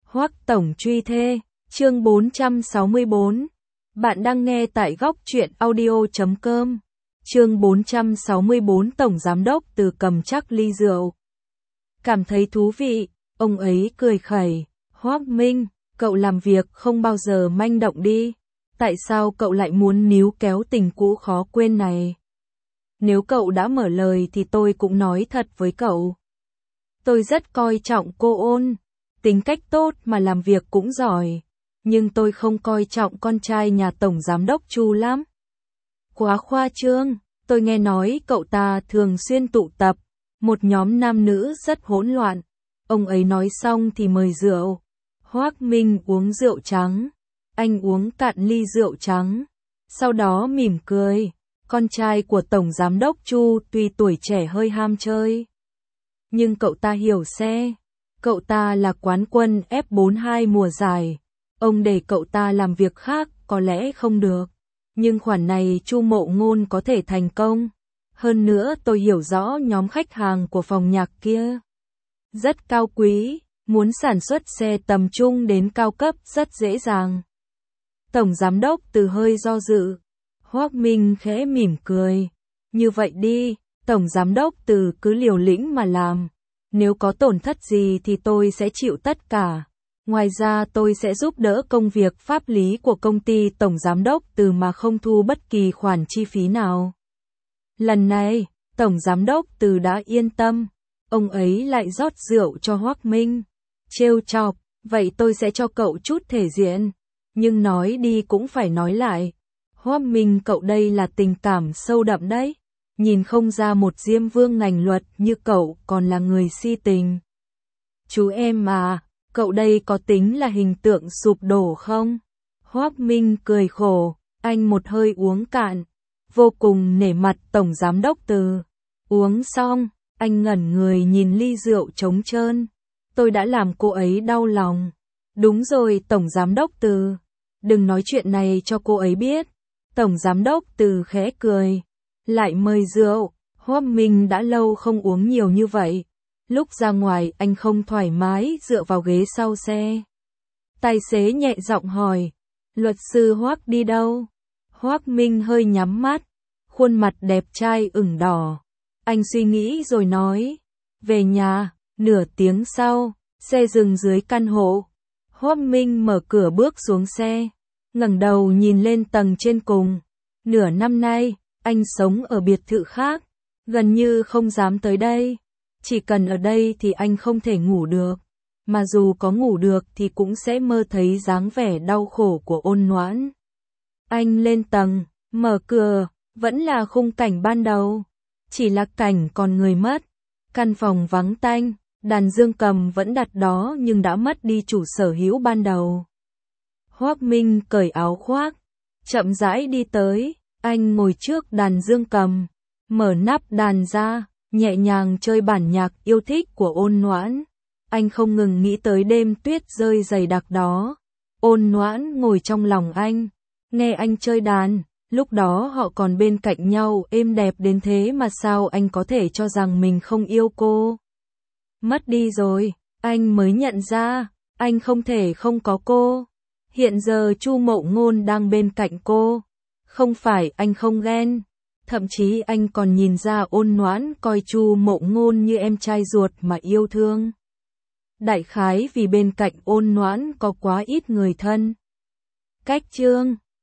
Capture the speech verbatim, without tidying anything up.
Hoắc tổng truy thê, chương bốn trăm sáu mươi bốn. Bạn đang nghe tại góc truyện audio chấm com. Chương bốn trăm sáu mươi bốn. Tổng giám đốc Từ cầm chắc ly rượu. Cảm thấy thú vị, ông ấy cười khẩy, "Hoắc Minh, cậu làm việc không bao giờ manh động đi. Tại sao cậu lại muốn níu kéo tình cũ khó quên này? Nếu cậu đã mở lời thì tôi cũng nói thật với cậu. Tôi rất coi trọng cô Ôn, tính cách tốt mà làm việc cũng giỏi, nhưng tôi không coi trọng con trai nhà tổng giám đốc Chu lắm. Quá khoa trương, tôi nghe nói cậu ta thường xuyên tụ tập, một nhóm nam nữ rất hỗn loạn." Ông ấy nói xong thì mời rượu. Hoắc Minh uống rượu trắng, anh uống cạn ly rượu trắng, sau đó mỉm cười. Con trai của tổng giám đốc Chu tuy tuổi trẻ hơi ham chơi, nhưng cậu ta hiểu xe. Cậu ta là quán quân F bốn mươi hai mùa giải. Ông để cậu ta làm việc khác có lẽ không được, nhưng khoản này Chu Mộ Ngôn có thể thành công. Hơn nữa tôi hiểu rõ nhóm khách hàng của phòng nhạc kia rất cao quý, muốn sản xuất xe tầm trung đến cao cấp rất dễ dàng. Tổng giám đốc Từ hơi do dự. Hoắc Minh khẽ mỉm cười, "Như vậy đi, tổng giám đốc Từ cứ liều lĩnh mà làm. Nếu có tổn thất gì thì tôi sẽ chịu tất cả. Ngoài ra tôi sẽ giúp đỡ công việc pháp lý của công ty tổng giám đốc Từ mà không thu bất kỳ khoản chi phí nào." Lần này, tổng giám đốc Từ đã yên tâm. Ông ấy lại rót rượu cho Hoắc Minh, trêu chọc, "Vậy tôi sẽ cho cậu chút thể diện. Nhưng nói đi cũng phải nói lại. Hoắc Minh, cậu đây là tình cảm sâu đậm đấy. Nhìn không ra một diêm vương ngành luật như cậu còn là người si tình. Chú em à, cậu đây có tính là hình tượng sụp đổ không?" Hoắc Minh cười khổ, anh một hơi uống cạn, vô cùng nể mặt tổng giám đốc Từ. Uống xong, anh ngẩn người nhìn ly rượu trống trơn. "Tôi đã làm cô ấy đau lòng." "Đúng rồi tổng giám đốc Từ, đừng nói chuyện này cho cô ấy biết." Tổng giám đốc Từ khẽ cười, lại mời rượu. Hoắc Minh đã lâu không uống nhiều như vậy. Lúc ra ngoài anh không thoải mái dựa vào ghế sau xe. Tài xế nhẹ giọng hỏi, "Luật sư Hoắc đi đâu?" Hoắc Minh hơi nhắm mắt, khuôn mặt đẹp trai ửng đỏ. Anh suy nghĩ rồi nói, "Về nhà." Nửa tiếng sau, xe dừng dưới căn hộ. Hoắc Minh mở cửa bước xuống xe, ngẩng đầu nhìn lên tầng trên cùng. Nửa năm nay, anh sống ở biệt thự khác, gần như không dám tới đây. Chỉ cần ở đây thì anh không thể ngủ được, mà dù có ngủ được thì cũng sẽ mơ thấy dáng vẻ đau khổ của Ôn Noãn. Anh lên tầng, mở cửa, vẫn là khung cảnh ban đầu, chỉ là cảnh còn người mất. Căn phòng vắng tanh, đàn dương cầm vẫn đặt đó nhưng đã mất đi chủ sở hữu ban đầu. Hoắc Minh cởi áo khoác, chậm rãi đi tới, anh ngồi trước đàn dương cầm, mở nắp đàn ra, nhẹ nhàng chơi bản nhạc yêu thích của Ôn Noãn. Anh không ngừng nghĩ tới đêm tuyết rơi dày đặc đó. Ôn Noãn ngồi trong lòng anh, nghe anh chơi đàn, lúc đó họ còn bên cạnh nhau êm đẹp đến thế mà sao anh có thể cho rằng mình không yêu cô. Mất đi rồi, anh mới nhận ra, anh không thể không có cô. Hiện giờ Chu Mộ Ngôn đang bên cạnh cô. Không phải anh không ghen, thậm chí anh còn nhìn ra Ôn Noãn coi Chu Mộ Ngôn như em trai ruột mà yêu thương. Đại khái vì bên cạnh Ôn Noãn có quá ít người thân. Cách chương